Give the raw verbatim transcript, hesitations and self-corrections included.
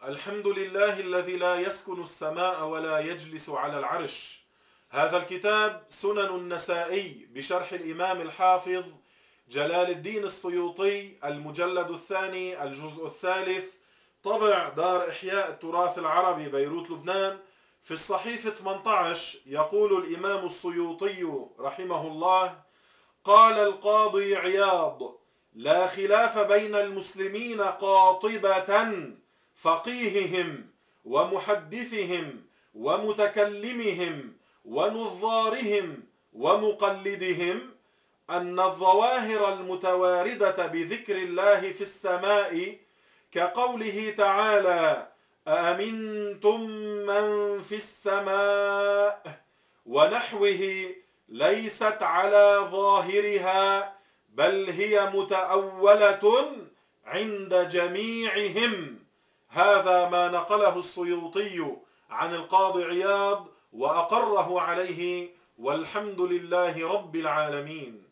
الحمد لله الذي لا يسكن السماء ولا يجلس على العرش. هذا الكتاب سنن النسائي بشرح الإمام الحافظ جلال الدين السيوطي، المجلد الثاني الجزء الثالث، طبع دار إحياء التراث العربي بيروت لبنان، في الصحيفة ثمانية عشر. يقول الإمام السيوطي رحمه الله: قال القاضي عياض: لا خلاف بين المسلمين قاطبة فقيههم ومحدثهم ومتكلمهم ونظارهم ومقلدهم أن الظواهر المتواردة بذكر الله في السماء كقوله تعالى: أأمنتم من في السماء ونحوه ليست على ظاهرها بل هي متأولة عند جميعهم. هذا ما نقله السيوطي عن القاضي عياض وأقره عليه، والحمد لله رب العالمين.